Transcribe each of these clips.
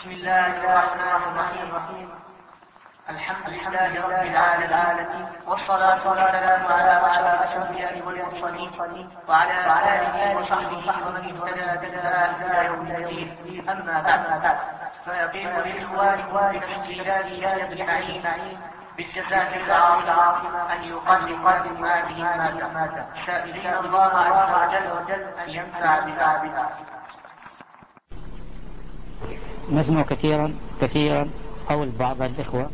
بسم الله الرحمن الرحيم. الحمد لله رب العالمين، والصلاة والسلام على أشرف الأنبياء والمرسلين وعلى آله وصحبه ومن اهتدى بهداه إلى يوم الدين. أما بعد، فيقول لإخوانكم من التسجيلات ابن معين بالجزاء العظيمة أن يقدم هذه المادة، سائلين الله عز وجل أن ينفع بها. نسمع كثيرا قول بعض الإخوة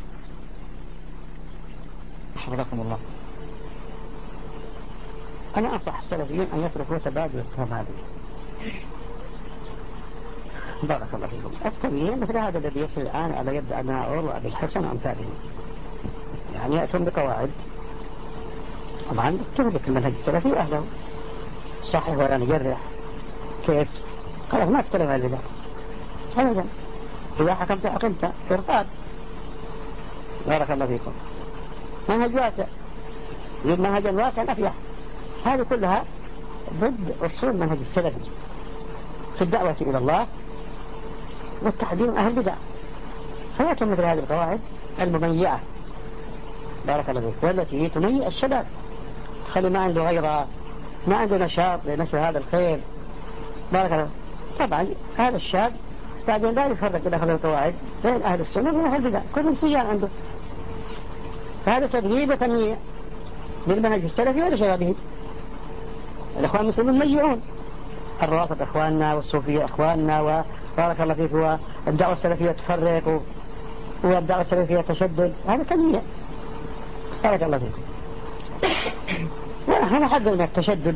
حفظكم الله، أنا أنصح السلفيين أن يتركوا تبادل التهم هذه. بارك الله فيكم. التمييز مثل هذا الذي يصل الآن على يد أبناء وأبي الحسن وأمثالهم، يعني يأتون بقواعد طبعا تهلك المنهج السلفي وأهله، صحيح ولا نجرح كيف؟ خلاص ما تكلم عن البدع أبدا، إذا حكمت إرقاد. بارك الله فيكم. منهج واسع، منهجا واسعا أفلح. هذه كلها ضد أصول منهج السلفي في الدعوة إلى الله والتحذير أهل البدع. فيأتون مثل هذه القواعد المميعة، بارك الله فيك، والتي تميع الشباب، خلي ما عنده غيرها، ما عنده نشاط لنشر هذا الخير. بارك الله. طبعا هذا الشاب بعدين لا يفرق داخل القواعد بين أهل السنة وبين أهل البدع، كلهم سيان عنده. فهذا تدريب وتمييع للمنهج السلفي ولشبابه. الإخوان المسلمين ميعون، الروافض إخواننا والصوفية إخواننا، وبارك الله فيك، والدعوة السلفية تفرق والدعوة السلفية تشدد، هذا تمييع. بارك الله فيك. ونحن نحذر من التشدد،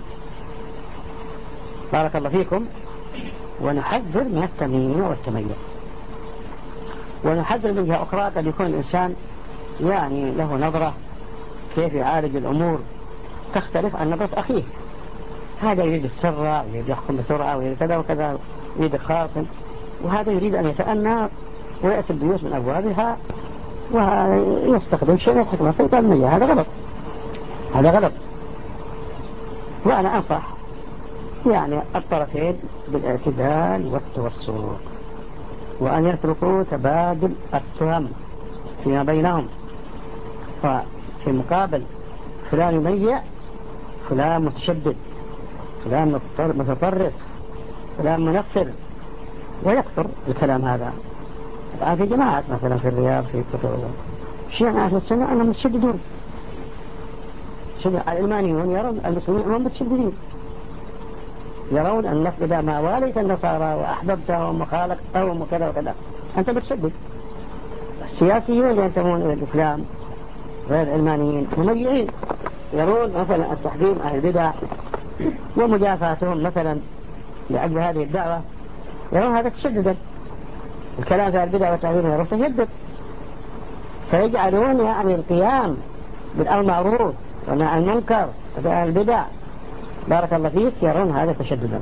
بارك الله فيكم، ونحذر من التمييع والتميع، ونحذر من جهة أخرى قد يكون الإنسان يعني له نظرة كيف يعالج الأمور تختلف عن نظرة أخيه. هذا يريد السرعة ويريد يحكم بسرعة ويريد كذا وكذا، يريد الخاصم، وهذا يريد أن يتأنى ويأتي البيوت من أبوابها ويستخدم شيء من الحكمة فيقال المية. هذا غلط. وأنا أنصح يعني الطرفين بالاعتدال والتوسط، وأن يتركوا تبادل التهم فيما بينهم. ففي مقابل فلان يميع، فلان متشدد، فلان متطرف، فلان منفر، ويكثر الكلام هذا. الآن في جماعات مثلا في الرياض في كتب شيعة أهل السنة أنهم متشددون، العلمانيون يرون المسلمين أنهم متشددين، يرون أنك إذا ما واليت النصارى وأحببتهم وخالقتهم وكذا وكذا أنت متشدد. السياسيون ينتمون إلى الإسلام غير العلمانيين مميعين، يرون مثلا التحكيم أهل البدع ومجافاتهم مثلا لأجل هذه الدعوة، يرون هذا تشددا. الكلام في البدع والتحكيم يرون تشدد، فيجعلون يعني القيام بالأمر المعروف والنهي عن المنكر في أهل البدع، بارك الله فيك، يرون هذا تشددا.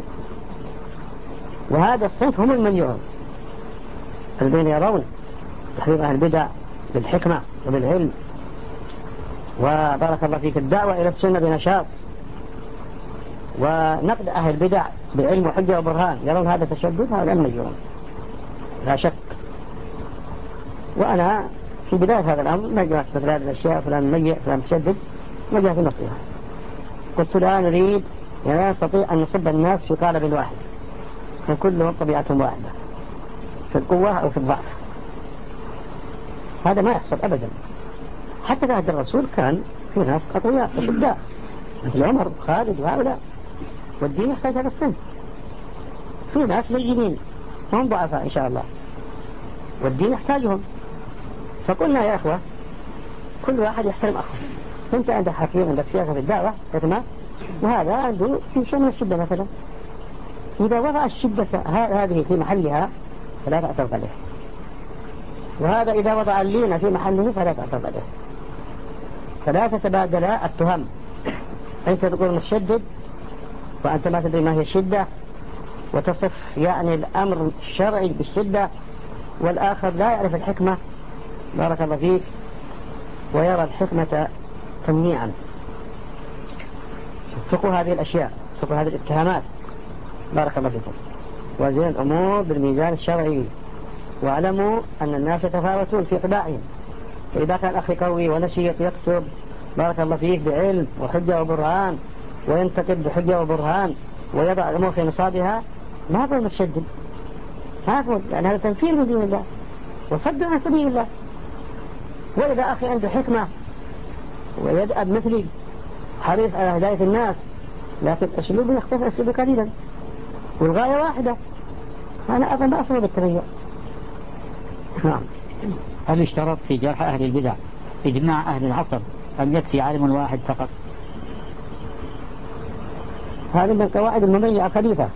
وهذا الصنف هم الميعون الذين يرون تحريم أهل البدع بالحكمة وبالعلم، وبارك الله فيك الدعوة إلى السنة بنشاط، ونقد أهل البدع بعلم وحجة وبرهان، يرون هذا تشدد. هذا الميعون لا شك. وأنا في بداية هذا الأمر ما جاءت مثل هذه الأشياء، فلان ميع فلان تشدد، ما جاء في النصيحة. قلت لا نريد، يعني لا نستطيع أن نصب الناس في قالب واحد، فكلهم طبيعتهم واحدة في القوة أو في الضعف. هذا ما يحصل أبدا. حتى في عهد الرسول كان في ناس أقوياء وشداء مثل عمر وخالد وهؤلاء، والدين يحتاج هذا السن. في ناس لينين هم ضعفاء إن شاء الله، والدين يحتاجهم. فقلنا يا أخوة كل واحد يحترم أخوه. أنت عندك حكيم، عندك سياسة في الدعوة حكمة، وهذا عنده في شيء من الشدة مثلا، إذا وضع الشدة هذه في محلها فلا تعترض عليه، وهذا إذا وضع اللين في محله فلا تعترض عليه. فلا تتبادلا التهم، أنت تقول متشدد وأنت ما تدري ما هي الشدة، وتصف يعني الأمر الشرعي بالشدة، والآخر لا يعرف الحكمة، بارك الله فيك، ويرى الحكمة تمنيعا. فقوا هذه الأشياء، فقوا هذه الاتهامات، بارك الله فيكم، وزين الأمور بالميزان الشرعي. واعلموا أن الناس يتفاوتون في طباعهم، فإذا كان أخي قوي ونشيط يكتب بارك الله فيك بعلم وحجة وبرهان وينتقد بحجة وبرهان ويضع الأمور في نصابها، ما أقول متشدد، ما أقول، لأن هذا تنفير من دين الله وصد عن سبيل الله. وإذا أخي عنده حكمة ويدأب مثلي حريص على هداية الناس لكن أسلوبه يختلف أسلوبه قليلا والغاية واحدة، أنا أظن ما أصل بالتغيير. نعم. هل اشترط في جرح أهل البدع إجماع أهل العصر أم يكفي عالم واحد فقط؟ هذه من القواعد المميزة الخليفة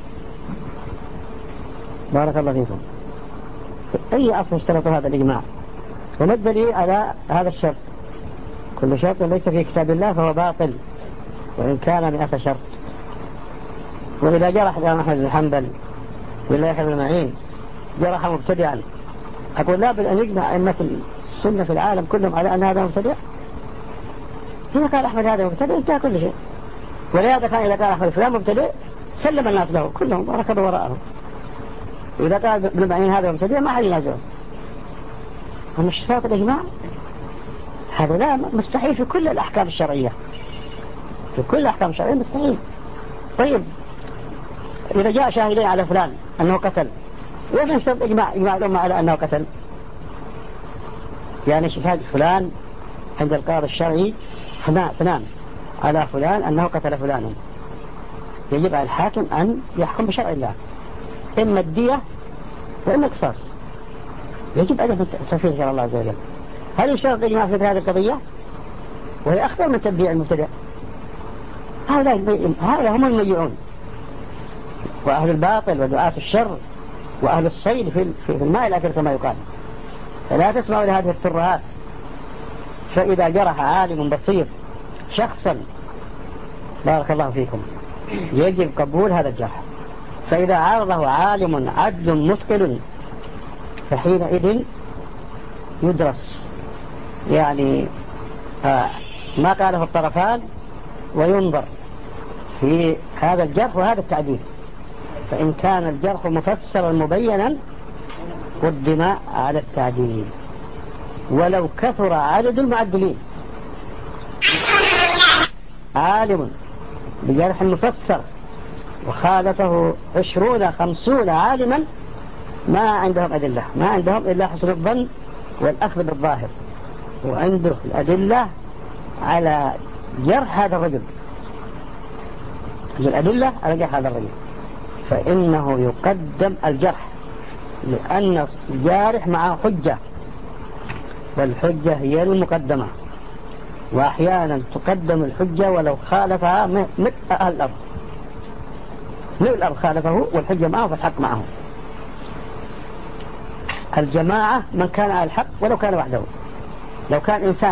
بارك الله فيكم. أي عصر اشترط هذا الإجماع؟ وما الدليل على هذا الشرط؟ كل شرط ليس في كتاب الله فهو باطل وإن كان 100 شرط. وإذا جرح الإمام أحمد بن حنبل بالله يحفظ المعين جرح مبتدعا، أقول لا بل أن يجمع أئمة السنة في العالم كلهم على أن هذا مبتدع؟ إذا قال أحمد هذا مبتدع انتهى كل شيء. ولهذا كان إذا قال أحمد فلان مبتدع سلم الناس له كلهم وركضوا وراءه. وإذا قال ابن معين هذا مبتدع ما حد ينازعه. مش شرط الإجماع؟ هذا لا مستحيل في كل الأحكام الشرعية، في كل الأحكام الشرعية مستحيل. طيب إذا جاء شاهدين على فلان أنه قتل، وين يشترط إجماع الأمة على أنه قتل؟ يعني شهادة فلان عند القاضي الشرعي اثنان على فلان أنه قتل فلانا، يجب على الحاكم أن يحكم بشرع الله، إما الدية وإما القصاص، يجب أن تنفيذ شرع الله عز وجل. هل يشترط إجماع في هذه القضية؟ وهي أخطر من تبديع المبتدع. هؤلاء هم الميعون وأهل الباطل ودعاة الشر وأهل الصيد في الماء الأكل كما يقال. فلا تسمعوا لهذه الترهات. فإذا جرح عالم بصير شخصا بارك الله فيكم يجب قبول هذا الجرح. فإذا عارضه عالم عدل مثقل فحينئذ يدرس يعني ما قاله الطرفان وينظر في هذا الجرح وهذا التعديل. فإن كان الجرح مفسرا مبينا قدم على التعديل ولو كثر عدد المعدلين. عالم بجرح مفسر وخالفه 20-50 عالما ما عندهم أدلة، ما عندهم إلا حسن الظن والأخذ بالظاهر، وعنده الأدلة على جرح هذا الرجل، الأدلة على جرح هذا الرجل، فإنه يقدم الجرح لأن الجارح معه حجة والحجة هي المقدمة. وأحيانا تقدم الحجة ولو خالفها مثل أهل الأرض، مثل الأرض خالفه والحجة معه فالحق معه. الجماعة من كان على الحق ولو كان وحده. لو كان إنسان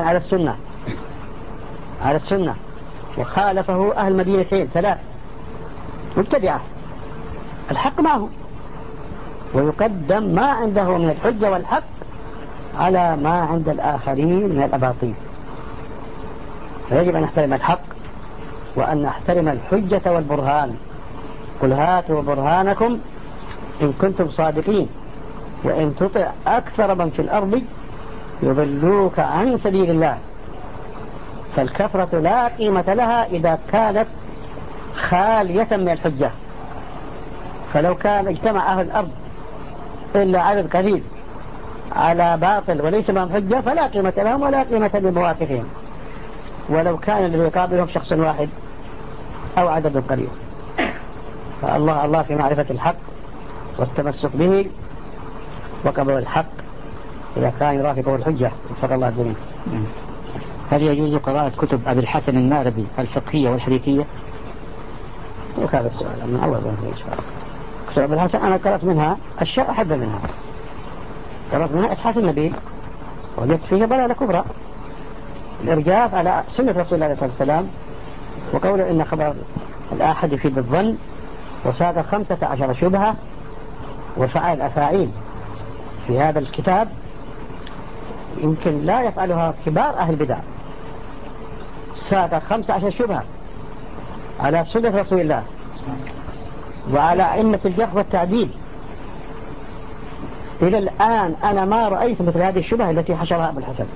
على السنة وخالفه أهل مدينتين 3 مبتدعة الحق معه، ويقدم ما عنده من الحجة والحق على ما عند الآخرين من الأباطيل. فيجب أن نحترم الحق وأن نحترم الحجة والبرهان. قل هاتوا برهانكم إن كنتم صادقين وإن تطع أكثر من في الأرض يضلوك عن سبيل الله. فالكثرة لا قيمة لها إذا كانت خالية من الحجة. فلو كان اجتمع أهل الأرض إلا عدد قليل على باطل وليس لهم حجة فلا قيمة لهم ولا قيمة لمواقفهم، ولو كان الذي يقابلهم شخص واحد أو عدد قليل. فالله في معرفة الحق والتمسك به وقبل الحق إذا كان يرافقه الحجة وفق الله الجميع. هل يجوز قراءة كتب أبي الحسن الماربي الفقهية والحديثية؟ هذا السؤال أنا أول كتب أبي الحسن أنا قرأت منها أشياء أحب منها. قرأت منها إتحاف النبي وجدت فيه ضلالة كبرى، الإرجاف على سنة رسول الله صلى الله عليه وسلم، وقوله إن خبر الآحد يفيد الظن، وساق 15 شبهة وفعل أفاعيل في هذا الكتاب يمكن لا يفعلها كبار أهل البدع. ساق 15 شبهة على سنة رسول الله وعلى أئمة الجرح والتعديل إلى الآن أنا ما رأيت مثل هذه الشبهة التي حشرها أبو الحسن،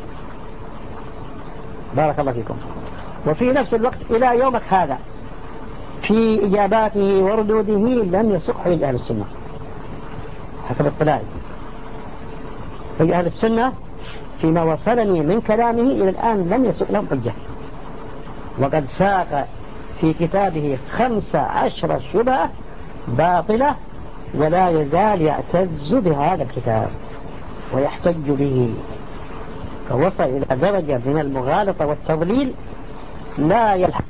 بارك الله فيكم. وفي نفس الوقت إلى يومك هذا في إجاباته وردوده لم يسق حجج أهل السنة حسب اطلاعي. حجج أهل السنة فيما وصلني من كلامه إلى الآن لم يسق لهم حجة، وقد ساق في كتابه 15 شبهة باطلة، ولا يزال يعتز بهذا الكتاب ويحتج به، فوصل إلى درجة من المغالطة والتضليل لا يلحق.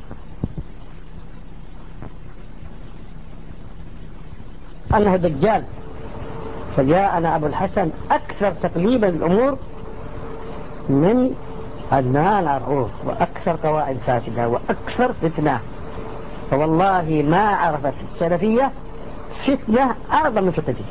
أنه دجال، فجاءنا أبو الحسن أكثر تقليبا الأمور من عدنان عرعور، وأكثر قواعد فاسدة، وأكثر فتنة. فوالله ما عرفت السلفية فتنة أعظم من فتنته،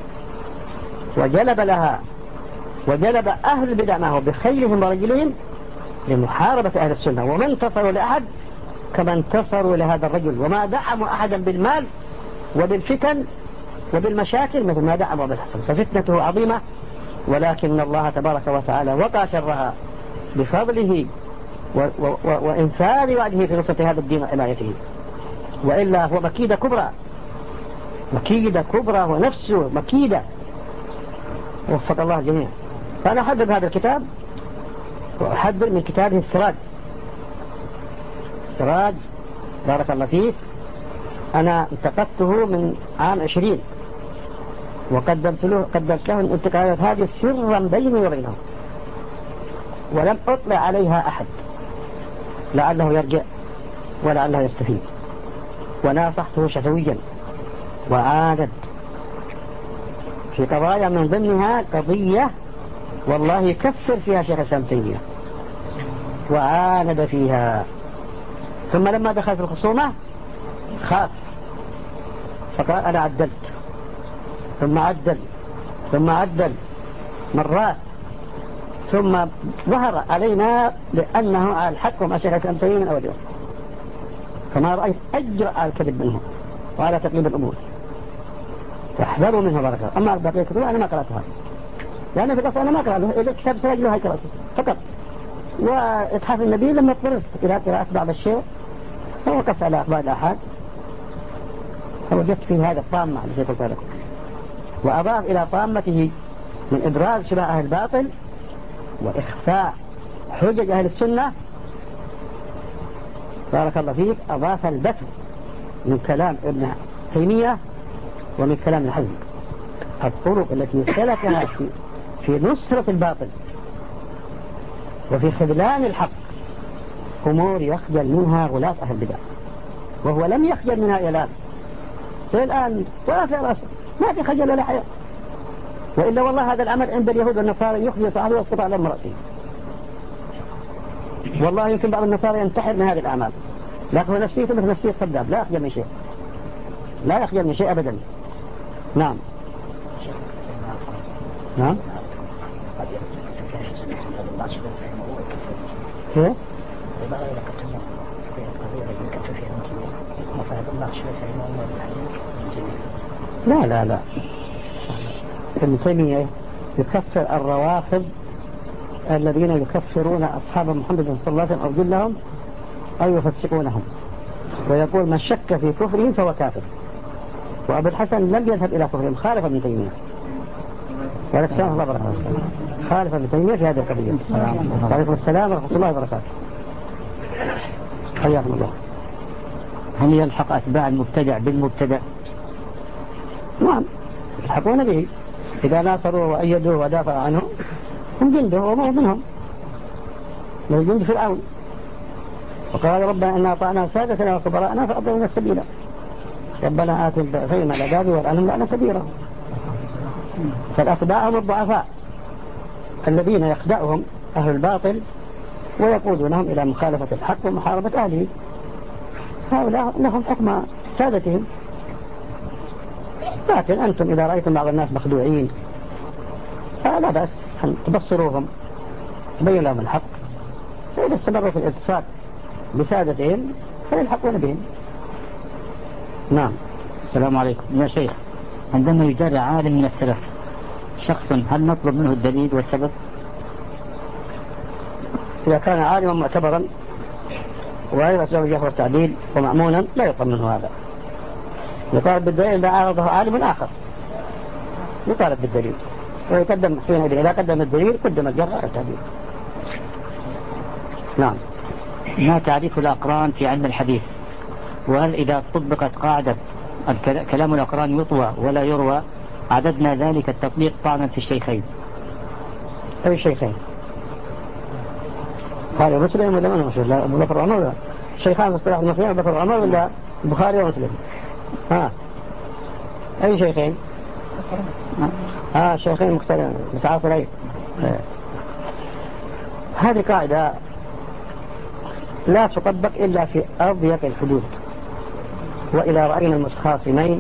وجلب أهل البدع معه بخيلهم ورجلهم لمحاربة أهل السنة، وما انتصروا لأحد كما انتصروا لهذا الرجل، وما دعموا أحدا بالمال وبالفتن وبالمشاكل مثل ما دعموا أبو الحسن. ففتنته عظيمة، ولكن الله تبارك وتعالى وقع شرها بفضله وإنفاذ وعده في نصرة هذا الدين وحمايته، وإلا هو مكيدة كبرى، مكيدة كبرى ونفسه مكيدة. وفق الله الجميع. فأنا أحذر هذا الكتاب، وأحذر من كتابه السراج بارك الله فيه. أنا التقطته من عام 20، وقدمت له الانتقالات هذه سرا بيني وبينه، ولم أطلع عليها أحد، لعله يرجع ولعله يستفيد. وناصحته شفويا وعاند في قضايا، من ضمنها قضية والله يكفر فيها شيخ الإسلام ابن تيمية، وعاند فيها. ثم لما دخل في الخصومة خاف، فقال أنا عدلت، ثم عدل مرات، ثم ظهر علينا بأنه على الحق وما شيخ الإسلام ابن تيمية من أول يوم. فما رأيت أجرأ على الكذب منه وعلى تقليب الأمور، فاحذروا منه بركة. أما بقية الكتب أنا ما قرأتها، لأن في الأصل أنا ما قرأته إذا كتاب سراج له هاي قرأته فقط. وإتحاف النبي لما اضطررت إلى قراءة بعض الشيء فوقفت على أخبار الآحاد، فوجدت فيه هذا الطامة التي قلت لكم، وأضاف إلى طامته من إبراز شبه أهل الباطل وإخفاء حجج أهل السنة بارك الله فيك، أضاف البتر من كلام ابن تيمية ومن كلام الحزم، الطرق التي سلكها في نصرة الباطل وفي خذلان الحق، أمور يخجل منها غلاة أهل البدع، وهو لم يخجل منها إلى الآن ولا في رأسه، ما في خجل ولا حياء. وإلا والله هذا العمل عند اليهود والنصارى يخزي صاحبه ويسقط على رأسه. والله يمكن بعض النصارى ينتحر من هذه الأعمال، لكن هو نفسيته مثل نفسية صداب، لا يخجل من شيء، لا يخجل من شيء أبدا. نعم نعم. كيف؟ لا ابن تيمية يكفر الروافض الذين يكفرون أصحاب محمد صلى الله عليه وسلم أو جلهم أو يفسقونهم، ويقول من شك في كفرهم فهو كافر. وأبو الحسن لم يذهب إلى كفرهم، خالف ابن تيمية، والسلام الله وبركاته، خالف ابن تيمية في هذه القضية. وعليكم السلام ورحمة الله وبركاته، حياكم الله. هل يلحق أتباع المبتدع بالمبتدع؟ نعم يلحقون به، إذا ناصروا وأيدوه ودافعوا عنه هم جنده وما منهم، من جند فرعون. وقال ربنا إنا أطعنا سادتنا وكبراءنا فأضلونا السبيل، ربنا آتهم ضعفين من العذاب والعنهم لعنة كبيرة. فالأتباع هم الضعفاء الذين يخدعهم أهل الباطل ويقودونهم إلى مخالفة الحق ومحاربة أهله، هؤلاء لهم حكم سادتهم. لكن أنتم إذا رأيتم بعض الناس مخدوعين فلا بأس أن تبصروهم، تبين لهم الحق، فإذا استمروا في الاتصال بسادتهم فيلحقون بهم. نعم. السلام عليكم يا شيخ. عندما يجرى عالم من السلف شخص هل نطلب منه الدليل والسبب؟ إذا كان عالما معتبرا وغير أسباب الجهل والتعديل ومأمونا لا يطلب منه هذا. يطالب بالدليل إذا عارضه عالم آخر يطالب بالدليل ويقدم حينئذ إذا قدم الدليل قدم الجهل والتعديل. نعم. ما تعريف الأقران في علم الحديث؟ وهل إذا طبقت قاعدة كلام الأقران يطوى ولا يروى عددنا ذلك التطبيق طعنا في الشيخين؟ أي الشيخين؟ قال مسلم ولا من مسلم؟ لا أبو بكر وعمر ولا الشيخان اصطلاح المسلمين أبو بكر وعمر ولا البخاري ومسلم؟ أي شيخين؟ شيخين مختلفين متعاصرين. هذه قاعدة لا تطبق إلا في أضيق الحدود، وإلى رأينا المتخاصمين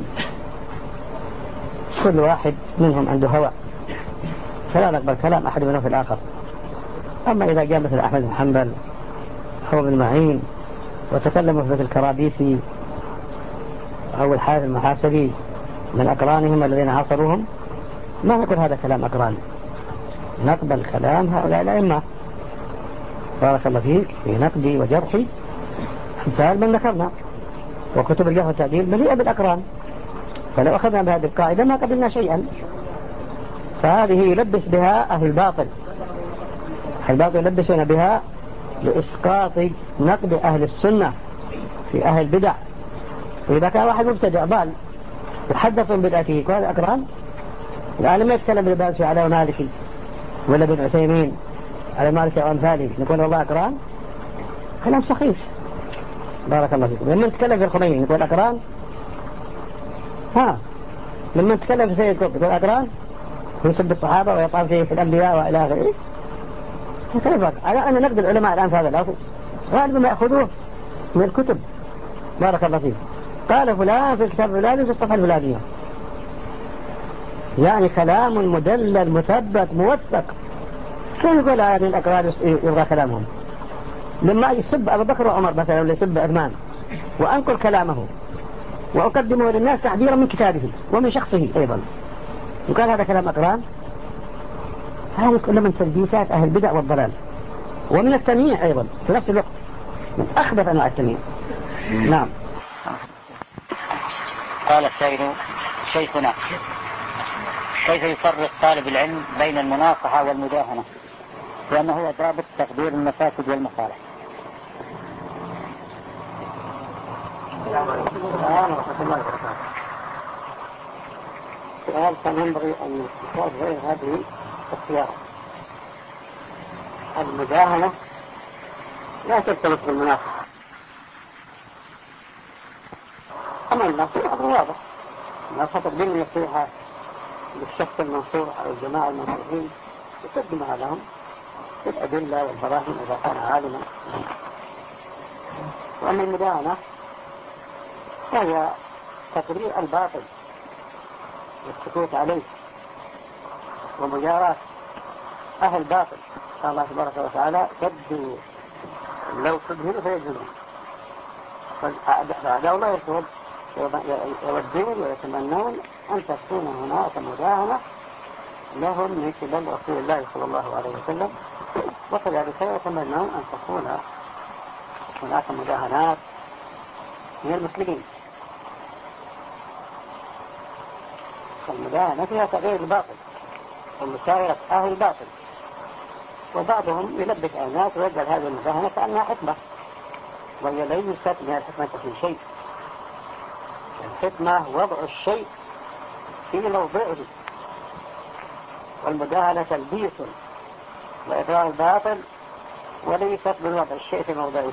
كل واحد منهم عنده هوى فلا نقبل كلام أحد منهم في الآخر. أما إذا جاء مثل أحمد بن حنبل أو ابن معين وتكلموا في مثل الكرابيسي أو الحارث المحاسبي من أقرانهم الذين عاصروهم ما نقول هذا كلام أقران، نقبل كلام هؤلاء الأئمة بارك الله فيك في نقدي وجرحي مثال من ذكرنا، وكتب الجهل والتعديل مليئة بالأقران، فلو أخذنا بهذه القاعدة ما قبلنا شيئا. فهذه يلبس بها أهل الباطل، يلبسون بها لإسقاط نقد أهل السنة في أهل البدع. وإذا كان واحد مبتدع ضال يحدثون بدعته قال أقران، العالم ما يتكلم بالباسي على مالكي ولا بن عثيمين على مالك وأمثاله نقول والله أقران، كلام سخيف بارك الله فيكم. لما نتكلم في الخميني نقول أقران، لما نتكلم في سيد قطب نقول أقران ويسب الصحابة ويطعن في الأنبياء وإلى آخره. كيف على أن نقد العلماء الآن في هذا الأصل غالبا ما يأخذوه من الكتب بارك الله فيكم. قال فلان في الكتاب الفلاني في الصفحة الفلانية، يعني كلام مدلل مثبت موثق. كيف يقول هذه الأقرار يبغى كلامهم؟ لما يسب أبو بكر وعمر مثلا ولا يسب عثمان وأنقل كلامه وأقدمه للناس تعبيرا من كتابه ومن شخصه أيضا، وقال هذا كلام أقران؟ هذه كلها من تلبيسات أهل البدع والضلال ومن التمييع أيضا في نفس الوقت، من أخبث أنواع التمييع. نعم. قال السائل شيخنا كيف يفرق طالب العلم بين المناصحة والمداهنة، لأنه هو ضابط تقدير المفاسد والمصالح؟ سؤال كان ينبغي أن يكون غير هذه السيارة. المداهنة لا تلتبس بالمناصحة، أما النصيحة أمر واضح، النصيحة تقديم النصيحة للشخص المنصوح أو الجماعة المنصوحين يقدمها لهم بالأدلة والبراهين إذا كان عالما. وأما المداهنة فهي تقرير الباطل والسكوت عليه ومجاراة أهل الباطل. قال الله تبارك وتعالى كدوا لو تدهنوا فيجهلون، فأعداء الله يودون ويتمنون أن تكون هناك مداهنة لهم من قبل رسول الله صلى الله عليه وسلم، وكذلك يتمنون أن تكون هناك مداهنات من المسلمين. المداهنة فيها تغيير الباطل ومشاورة أهل الباطل، وبعضهم يلبس الناس ويجعل هذه المداهنة كأنها حكمة، وهي ليست من الحكمة في شيء. الحكمة وضع الشيء في موضعه، والمداهنة تلبيس وإقرار الباطل وليست من وضع الشيء في موضعه.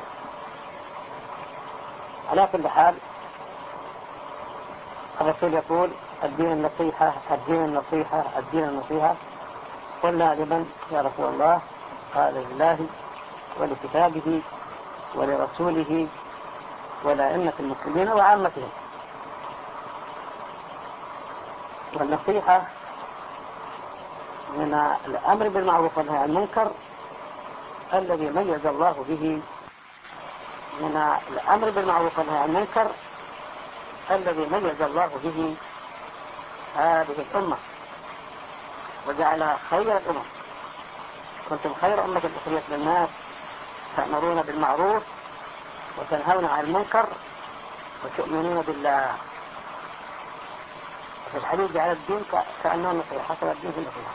على كل حال الرسول يقول الدين النصيحة الدين النصيحة الدين النصيحة. قلنا لمن يا رسول الله؟ قال لله ولكتابه ولرسوله ولأئمة المسلمين وعامتهم. والنصيحة من الأمر بالمعروف والنهي عن المنكر الذي ميز الله به، من الأمر بالمعروف والنهي عن المنكر الذي ميز الله به هذه الأمة. وجعلها خير الأمم. كنتم خير أمة أخرجت للناس تأمرون بالمعروف وتنهون عن المنكر وتؤمنون بالله. في الحديث جعل الدين كأنه نصيحة، حسب الدين في النصيحة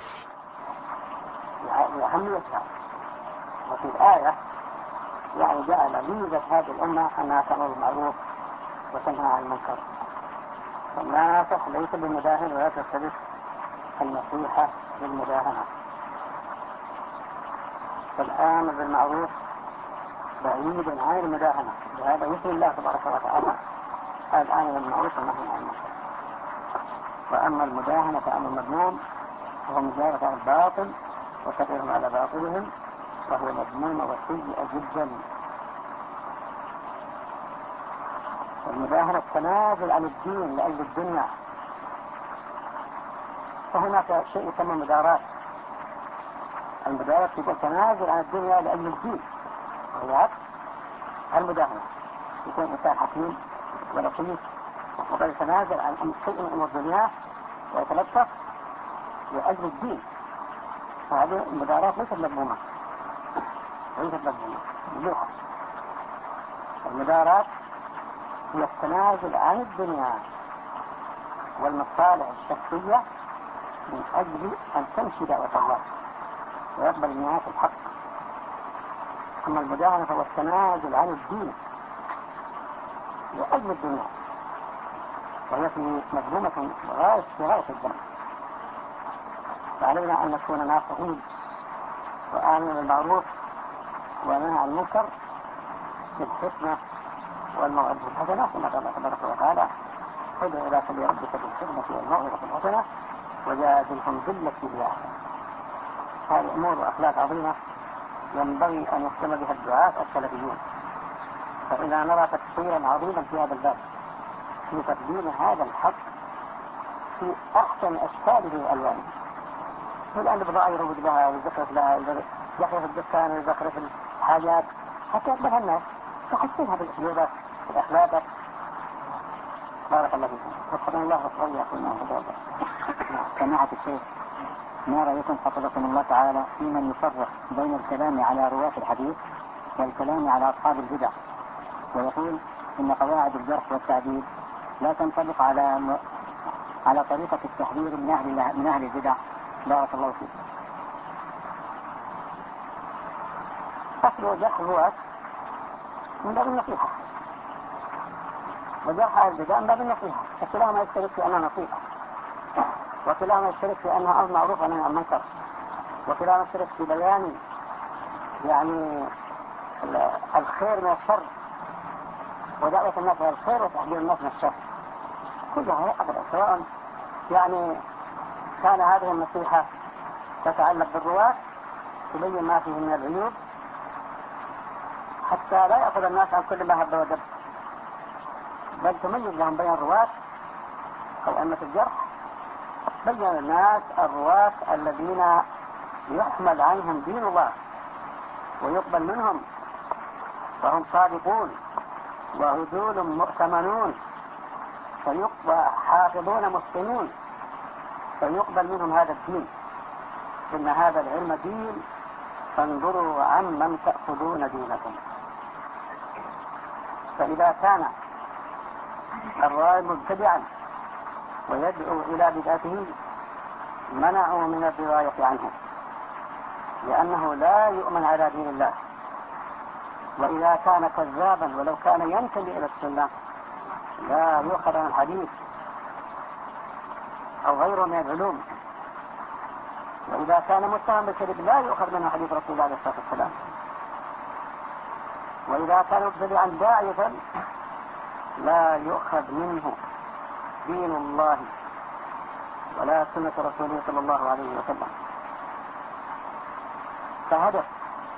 لأهميتها. وفي الآية يعني جعل ميزة هذه الأمة أنها تأمر بالمعروف وتنهى عن المنكر. فالناصح ليس بالمداهن ولا تختلف النصيحة بالمداهنة. فالآمر بالمعروف بعيد عن المداهنة، وهذا مثل الله تبارك وتعالى الآمر بالمعروف والنهي عن المنكر. وأما المداهنة فأمر مذموم، وهو مجاهدة على الباطل وكثرهم على باطلهم، وهو مذموم وسيء جدا. المداهنة التنازل عن الدين لأجل الدنيا، فهناك شيء يسمى مدارات. المدارات تقول تنازل عن الدنيا لأجل الدين، وهي عكس المداهنة. يكون إنسان حكيم ولطيف وقد يتنازل عن شيء من أمور الدنيا ويتلطف لأجل الدين، فهذه المدارات ليست مذمومة، ملوحة. المدارات هي التنازل عن الدنيا والمصالح الشخصية من أجل أن تمشي دعوة الله ويقبل الناس الحق. أما المداهنة فهو التنازل عن الدين لأجل الدنيا، وهي في مذمومة في غاية الذنب. فعلينا أن نكون ناصحين وآمرين بالمعروف ونهى عن المنكر بالحكمة والموعظة الحسنة، كما قال الله تبارك وتعالى: ادع إلى سبيل ربك بالحكمة والموعظة الحسنة وجادلهم بالتي هي أحسن. هذه أمور وأخلاق عظيمة ينبغي أن يهتم بها الدعاة السلفيون. فإذا نرى تفسيرا عظيما في هذا الباب في تقديم هذا الحق في أحسن أشكاله وألوانه، لأن البضاعة يروج لها ويزخرف لها، يزخرف الدكان ويزخرف الحاجات حتى يقبلها الناس، تحسنها بالأسلوبات والأخلاقات. بارك الله فيكم، وفقنا الله وإياكم معه بالله. سماحة الشيخ، ما رأيكم حفظكم الله تعالى في من يفرق بين الكلام على رواة الحديث والكلام على أصحاب البدع، ويقول إن قواعد الجرح والتعديل لا تنطبق على طريقة التحذير من أهل البدع؟ بارك الله فيك. أصل جرح الرواة من باب النصيحة، وجرح البدع من باب النصيحة، فكلاهما يشترك في أنها نصيحة، وكلاهما يشترك في أنها أمر معروف ونهي عن المنكر، وكلاهما يشترك في بيان يعني الخير من الشر ودعوة الناس إلى الخير وتحذير الناس من الشر. كلها أبدا، سواء يعني كان هذه النصيحة تتعلق بالرواة تبين ما فيه من العيوب حتى لا يأخذ الناس عن كل ما هب ودب، بل تميز لهم بين الرواة أو أئمة الجرح، بين الناس الرواة الذين يحمل عنهم دين الله ويقبل منهم وهم صادقون وعدول مؤتمنون وحافظون متقنون، فيقبل منهم هذا الدين. إن هذا العلم دين، فانظروا عمن تأخذون دينكم. فإذا كان الراوي مبتدعا ويدعو إلى بدعته منعوا من الرواية عنه، لأنه لا يؤمن على دين الله. وإذا كان كذابا ولو كان ينتمي إلى السنة لا يؤخذ عن الحديث أو غيره من العلوم. وإذا كان متهم بالكذب لا يؤخذ منه حديث رسول الله عليه الصلاة والسلام. وإذا كان مبتدعا داعية لا يؤخذ منه دين الله ولا سنة رسوله صلى الله عليه وسلم. فهدف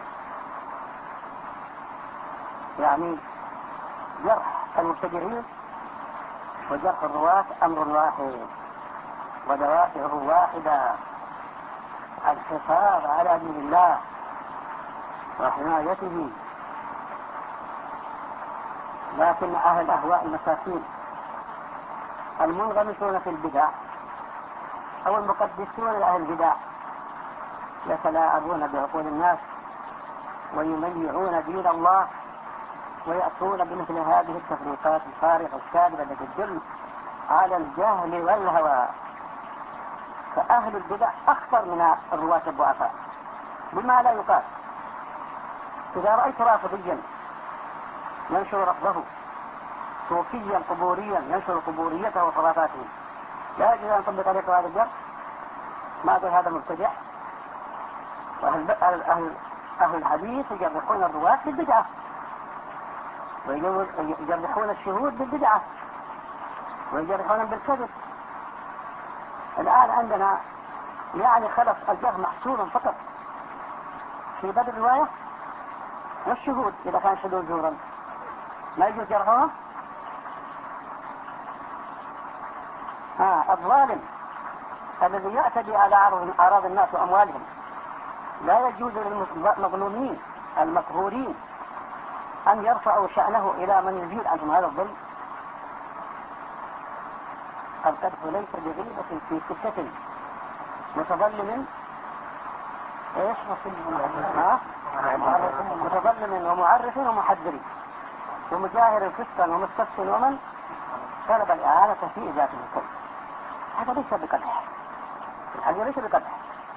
يعني جرح المبتدعين وجرح الرواة أمر واحد ودوافعه واحدة: الحفاظ على دين الله وحمايته. لكن أهل الأهواء المساكين المنغمسون في البدع أو المقدسون لأهل البدع يتلاعبون بعقول الناس ويميعون دين الله ويأتون بمثل هذه التفريقات الفارغة الكاذبة التي تدل على الجهل والهوى. فأهل البدع أخطر من الرواة الضعفاء بما لا يقال. إذا رأيت رافضيا ينشر رفضه، صوفيا قبوريا ينشر قبوريته وخرافاته، لا يجوز أن نطبق عليه قواعد الجرح. ما أقول هذا مبتدع. أهل الحديث يجرحون الرواة بالبدعة ويجرحون الشهود بالبدعة ويجرحون بالكذب. الآن عندنا يعني خلف الجرح محصور فقط في باب الرواية والشهود. إذا كان شهود زورا ما يجوز جرحهم. الظالم الذي يعتدي على أعراض الناس وأموالهم لا يجوز للمظلومين المقهورين أن يرفعوا شأنه إلى من يزيد عنهم هذا الظلم. القذف ليس بغيبة في سكة متظلم متظلم ومعرف ومحذر ومجاهر فسقا ومستفس ومن طلب الإعانة في إجابة الكذب. هذا ليس بقدح، هذا ليس بقدح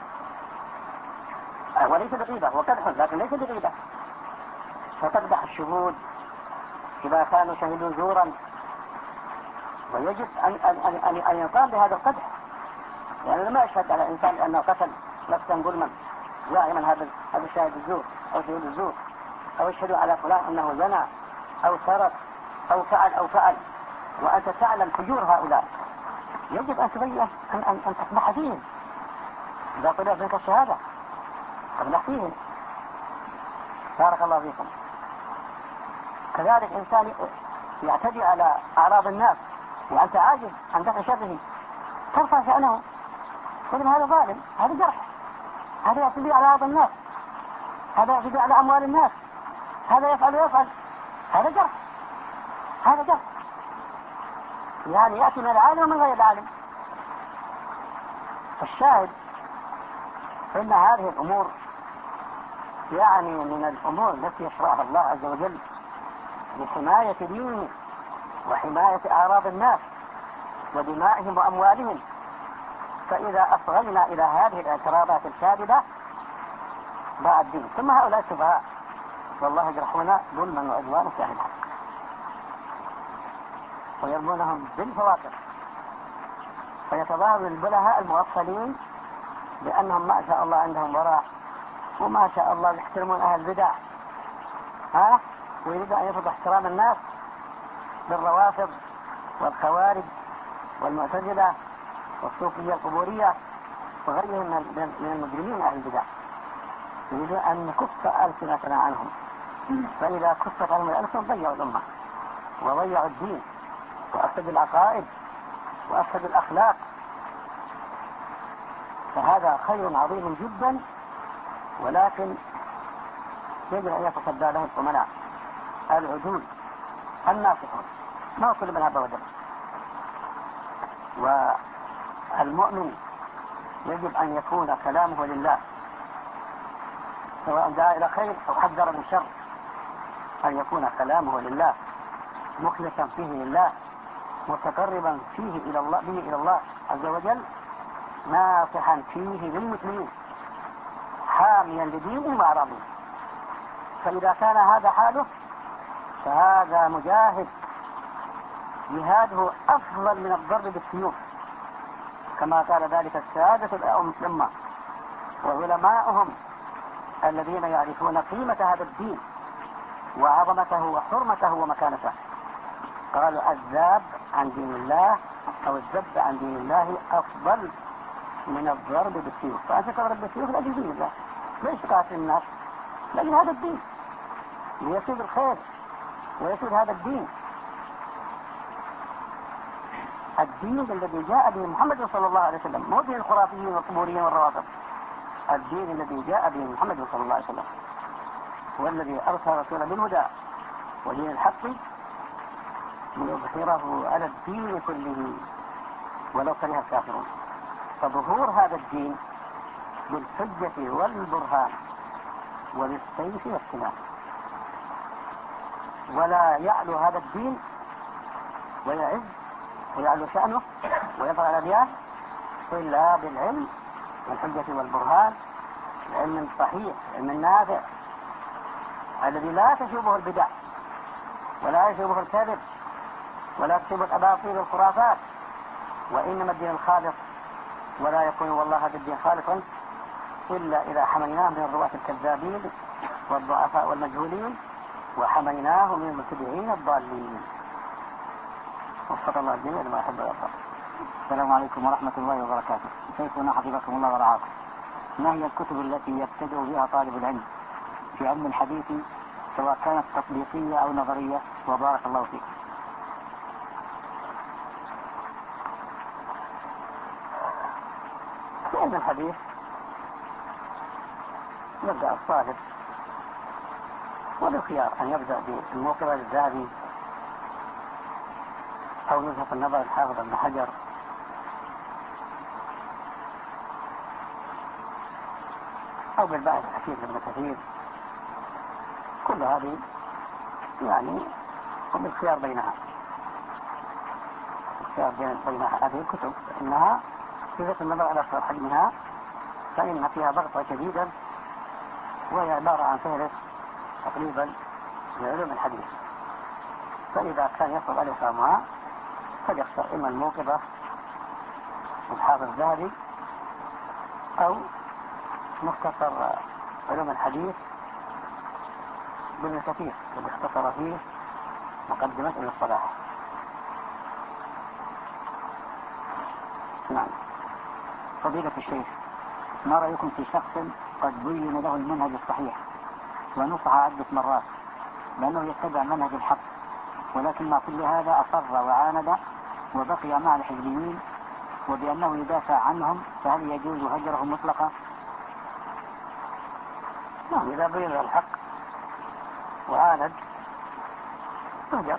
وليس بغيبة، هو قدح لكن ليس بغيبة. فتقدح الشهود إذا كانوا شهدوا زورا، ويجب أن يقام بهذا القدح، يعني لما يشهد على إنسان أنه قتل نفسا ظلما زاعما هذا شاهد الزور أو شهود الزور، أو يشهدوا على فلان أنه زنى أو سرق أو فعل وأنت تعلم فجور هؤلاء، يجب أن تبين أن تقدح فيهم. إذا طلع منك الشهادة تقدح فيهم. بارك الله فيكم. كذلك إنسان يعتدي على أعراض الناس وأنت عاجز عن دفع شره ترفع شأنه، تقول هذا ظالم، هذا جرح، هذا يعتدي على أعراض الناس، هذا يعتدي على أموال الناس، هذا يفعل، هذا جرح، هذا جرح. يعني يأتي من العالم ومن غير العالم. الشاهد إن هذه الأمور يعني من الأمور التي يشرعها الله عز وجل لحماية دينه وحماية أعراض الناس ودمائهم وأموالهم. فإذا أصغينا إلى هذه الاعتراضات الكاذبة باع الدين. ثم هؤلاء السفهاء والله يجرحون ظلما وعدوانا في أهل الحق ويرمونهم بالفواكه، فيتظاهر البلهاء المغفلين بأنهم ما شاء الله عندهم وراء وما شاء الله يحترمون أهل البدع، ويريد أن يفرض احترام الناس بالروافض والخوارج والمعتزلة والصوفية القبورية وغيرهم من المجرمين أهل البدع. يريد أن نكف ألسنتنا عنهم، فإذا كفت عنهم الألسن ضيعوا الأمة وضيعوا الدين وأفسدوا العقائد وأفسدوا الأخلاق. فهذا خير عظيم جدا، ولكن يجب أن يتصدى له الأمناء العدول الناصحون، ما كل من هذا وجل. والمؤمن يجب أن يكون كلامه لله، سواء دعا إلى خير أو حذر من شر، أن يكون كلامه لله مخلصا فيه لله، متقربا فيه إلى الله به إلى الله عز وجل، ناصحا فيه للمسلمين، حاميا لدينهم وأعراضهم. فإذا كان هذا حاله فهذا مجاهد جهاده أفضل من الضرب بالسيوف، كما قال ذلك السادة الأمة وعلماؤهم الذين يعرفون قيمة هذا الدين وعظمته وحرمته ومكانته. قالوا الذاب عن دين الله أو الذب عن دين الله أفضل من الضرب بالسيوف. فأنت تضرب بالسيوف لأجل دين الله، ليش تقاتل الناس؟ لأجل هذا الدين ليسود الخير ويسود هذا الدين، الدين الذي جاء به محمد صلى الله عليه وسلم، مو دين الخرافيين والقبوريين والروافض. الدين الذي جاء به محمد صلى الله عليه وسلم هو الذي أرسل رسوله بالهدى ودين الحق ليظهره على الدين كله ولو كره الكافرون. فظهور هذا الدين بالحجة والبرهان وبالسيف والسلاح، ولا يعلو هذا الدين ويعز ويعلو شأنه ويظهر الأديان إلا بالعلم والحجة والبرهان، العلم الصحيح، العلم النافع الذي لا تشوبه البدع ولا يشوبه الكذب ولا تشوبه الأباطيل والخرافات، وإنما الدين الخالص، ولا يكون والله هذا الدين خالصا إلا إذا حميناه من الرواة الكذابين والضعفاء والمجهولين، وحميناه من المبتدعين الضالين. وفق الله الجميع لما يحب ويرضى. السلام عليكم ورحمة الله وبركاته. شيخنا حفظكم الله ورعاكم، ما هي الكتب التي يبتدئ بها طالب العلم في علم الحديث سواء كانت تطبيقية أو نظرية؟ وبارك الله فيكم. في علم الحديث يبدأ الطالب والخيار أن يبدأ بالموقظة الذهبي أو نزهة النظر الحافظ ابن حجر أو بالباحث الحكيم ابن كثير، كل هذه يعني بالخيار بينها، الخيار بينها هذه الكتب إنها نزهة النظر على أصغر حجمها، فإن فيها ضغط شديدا وهي عبارة عن فهرس تقريبا لعلوم الحديث، فإذا كان يصل عليه فهمها فليختار إما الموقظة الحافظ الذهبي أو مختصر علوم الحديث بن كثير الذي اختصر فيه مقدمة ابن الصلاح. نعم. فضيلة الشيخ، ما رأيكم في شخص قد بين له المنهج الصحيح ونصح عدة مرات لأنه يتبع منهج الحق، ولكن مع كل هذا أصر وعاند وبقي مع الحزبيين وبأنه يدافع عنهم، فهل يجوز هجره مطلقا؟ نعم، إذا بين الحق وعاند هجر،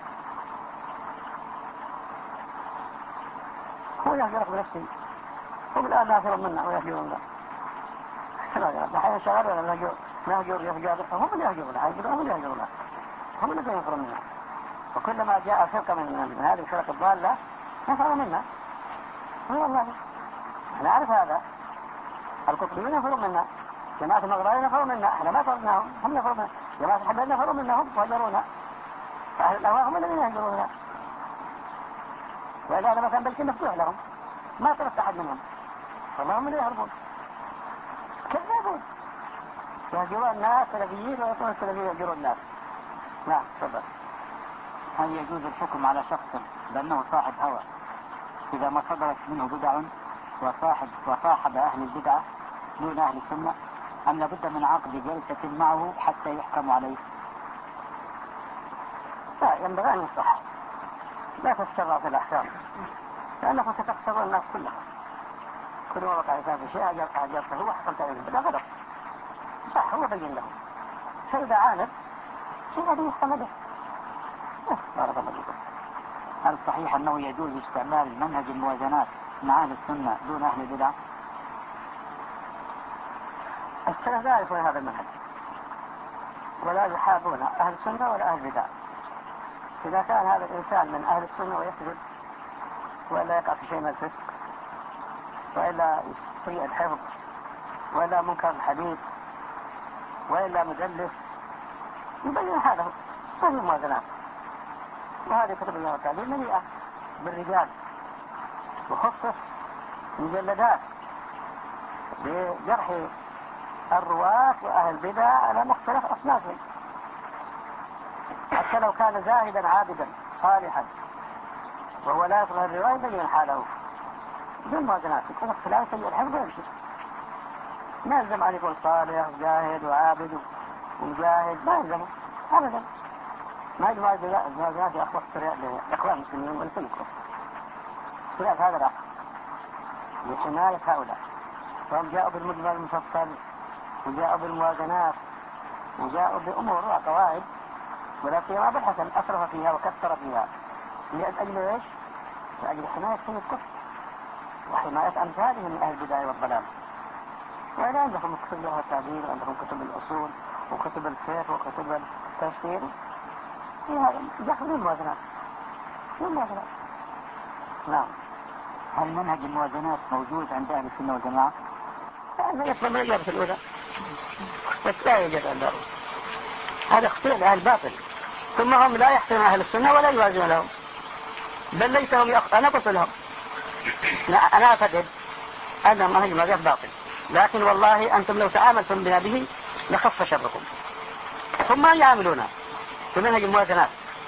هو يهجرك بنفسه، هم الآن نافر منا ويهجرون له، نحن شغال ولا نهجر هم اللي يهجرون، هم اللي ينفرون منا، وكلما جاء فرقة من هذه الفرق الضالة نفروا منا. والله أنا أعرف هذا، القطبيين ينفرون منا، جماعة المغربيين ينفرون منا، احنا ما فرقناهم، هم ينفرون منا، جماعة الحباب ينفرون منهم وهجرونا، فأهل الأهواء هم الذين يهجروننا، وإذا هذا مثلا بلكي مفتوح لهم ما طرفت أحد منهم، والله هم اللي يهربون كذابون، يهجرون الناس سلفيين ويقولون السلفيين يهجرون الناس. نعم تفضل. هل يجوز الحكم على شخص بأنه صاحب هوى إذا ما صدرت منه بدع وصاحب أهل البدعة دون أهل السنة، أم لابد من عقد جلسة معه حتى يحكم عليه؟ لا، ينبغي أن يصح، لا تتسرع في الأحكام لأنكم ستخسرون الناس كلها، كل ما وقع في شيء أجلته هو حكمت عليه بالبدع غلط، صح هو بين لهم، فإذا عاند هذا يحكم به. بارك الله فيكم. هل صحيح أنه يجوز استعمال منهج الموازنات مع أهل السنة دون أهل البدع؟ السلف لا يعرفون هذا المنهج ولا يحابون أهل السنة ولا أهل البدع. إذا كان هذا الإنسان من أهل السنة ويكذب ولا يقع في شيء من الفسق وإلا سيء الحفظ وإلا منكر الحديث وإلا مدلس، يبين حاله، ما هي موازنات. وهذه كتب الله تعالى مليئة بالرجال، وخصص مجلدات بجرح الرواة وأهل البدع على مختلف أصنافهم، حتى لو كان زاهدا عابدا صالحا وهو لا يصلح الرواية يبين حاله بدون موازنات، يكون خلال سيء الحفظ ويمشي، ما يلزم أن يكون صالح وجاهد وعابد ومجاهد، ما يلزمه أبدا، ما يجمع الزواجات أخوة لإخوان المسلمين ولكلكم خلاف هذا العقل لحماية هؤلاء، فهم جاءوا بالمجمل المفصل وجاءوا بالموازنات وجاءوا بأمور وقواعد، ولا سيما بالحسن أسرف فيها وكثر فيها، لأجل إيش؟ لأجل حماية سيد الكفر وحماية أمثالهم من أهل البدع والضلال. يعني عندهم كتب لها تعبير، عندهم كتب الأصول وكتب الفقه وكتب التفسير، دخل الموازنات. نعم. هل منهج الموازنات موجود عند أهل السنة والجماعة؟ هذا يفهم الإجابة الأولى، لا يوجد عندهم. هذا اختيار أهل الباطل، ثم هم لا يحترمون أهل السنة ولا يوازنون لهم، بل ليس هم أنا قلت لهم أنا أعتقد أن منهج الموازنات باطل، لكن والله أنتم لو تعاملتم بنا به لخف شركم. هم ما يعاملون بمنهج الموازنات،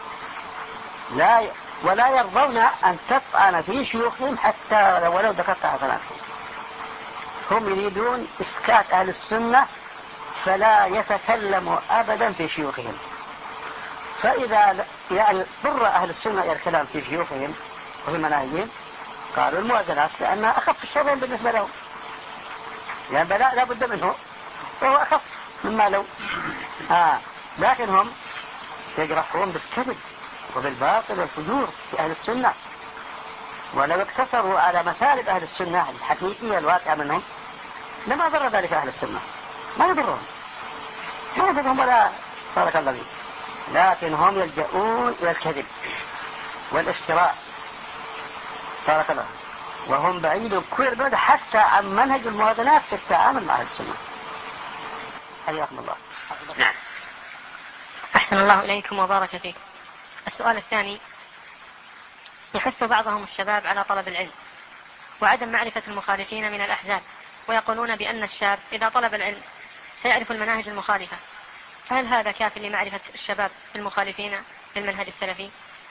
ولا يرضون أن تطعن في شيوخهم حتى ولو ذكرت حسناتهم. هم يريدون إسكات أهل السنة فلا يتكلموا أبدا في شيوخهم. فإذا يعني ضر أهل السنة إلى الكلام في شيوخهم وفي مناهجهم قالوا الموازنات لأنها أخف الشر بالنسبة لهم، يعني بلاء لا بد منه وهو أخف مما لو لكن هم يجرحون بالكذب وبالباطل والفجور في أهل السنة، ولو اقتصروا على مسالب أهل السنة الحقيقية الواقعة منهم لما ضر ذلك أهل السنة. ما يضرهم ولا بارك الله فيك، لكن هم يلجؤون إلى الكذب والافتراء بارك الله، وهم بعيد كل البعد حتى عن منهج الموازنات في التعامل مع أهل السنة. حياكم الله. نعم. أحسن الله إليكم وبارك فيكم. السؤال الثاني: يحث بعضهم الشباب على طلب العلم وعدم معرفة المخالفين من الأحزاب، ويقولون بأن الشاب إذا طلب العلم سيعرف المناهج المخالفة، فهل هذا كاف لمعرفة الشباب المخالفين للمنهج السلفي؟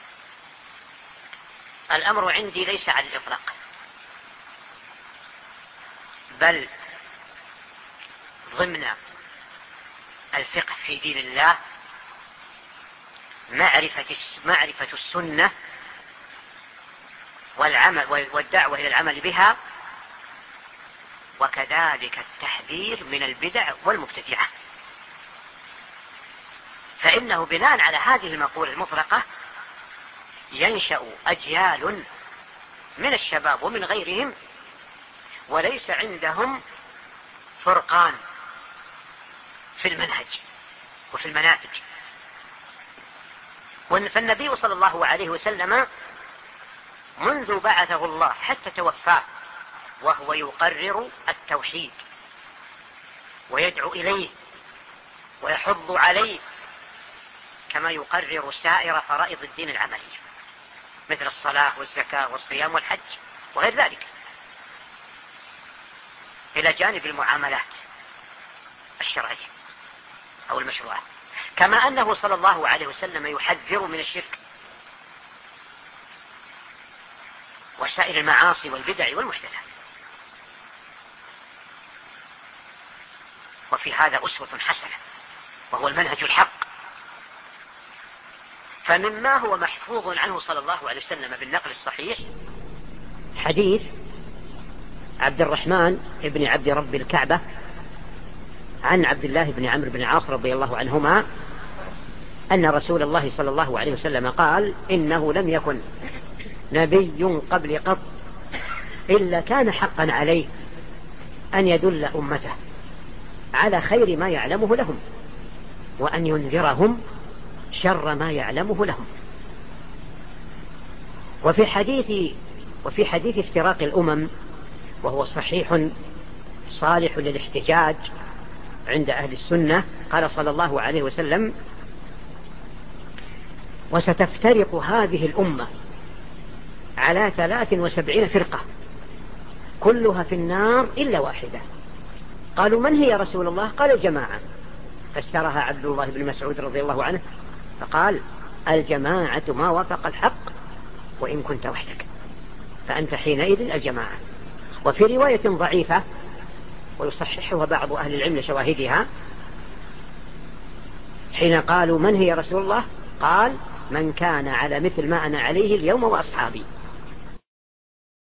الأمر عندي ليس على الإطلاق، بل ضمن الفقه في دين الله معرفة السنة والعمل والدعوة إلى العمل بها، وكذلك التحذير من البدع والمبتدعة. فإنه بناء على هذه المقولة المطلقة ينشأ أجيال من الشباب ومن غيرهم وليس عندهم فرقان في المنهج وفي المناهج. فالنبي صلى الله عليه وسلم منذ بعثه الله حتى توفاه وهو يقرر التوحيد ويدعو إليه ويحض عليه كما يقرر سائر فرائض الدين العملي مثل الصلاة والزكاة والصيام والحج وغير ذلك، إلى جانب المعاملات الشرعية أو المشروعات، كما أنه صلى الله عليه وسلم يحذر من الشرك وسائر المعاصي والبدع والمحدثات. وفي هذا أسوة حسنة وهو المنهج الحق. فمما هو محفوظ عنه صلى الله عليه وسلم بالنقل الصحيح حديث عبد الرحمن بن عبد رب الكعبة عن عبد الله بن عمرو بن العاص رضي الله عنهما أن رسول الله صلى الله عليه وسلم قال: إنه لم يكن نبي قبل قط إلا كان حقا عليه أن يدل أمته على خير ما يعلمه لهم وأن ينذرهم شر ما يعلمه لهم. وفي حديث افتراق الأمم، وهو صحيح صالح للاحتجاج عند أهل السنة، قال صلى الله عليه وسلم: وستفترق هذه الأمة على 73 فرقة كلها في النار إلا واحدة. قالوا: من هي يا رسول الله؟ قال: الجماعة. فسرها عبد الله بن مسعود رضي الله عنه فقال: الجماعة ما وافق الحق وإن كنت وحدك، فأنت حينئذ الجماعة. وفي رواية ضعيفة ويصححها بعض أهل العلم لشواهدها حين قالوا: من هي يا رسول الله؟ قال: من كان على مثل ما أنا عليه اليوم وأصحابي.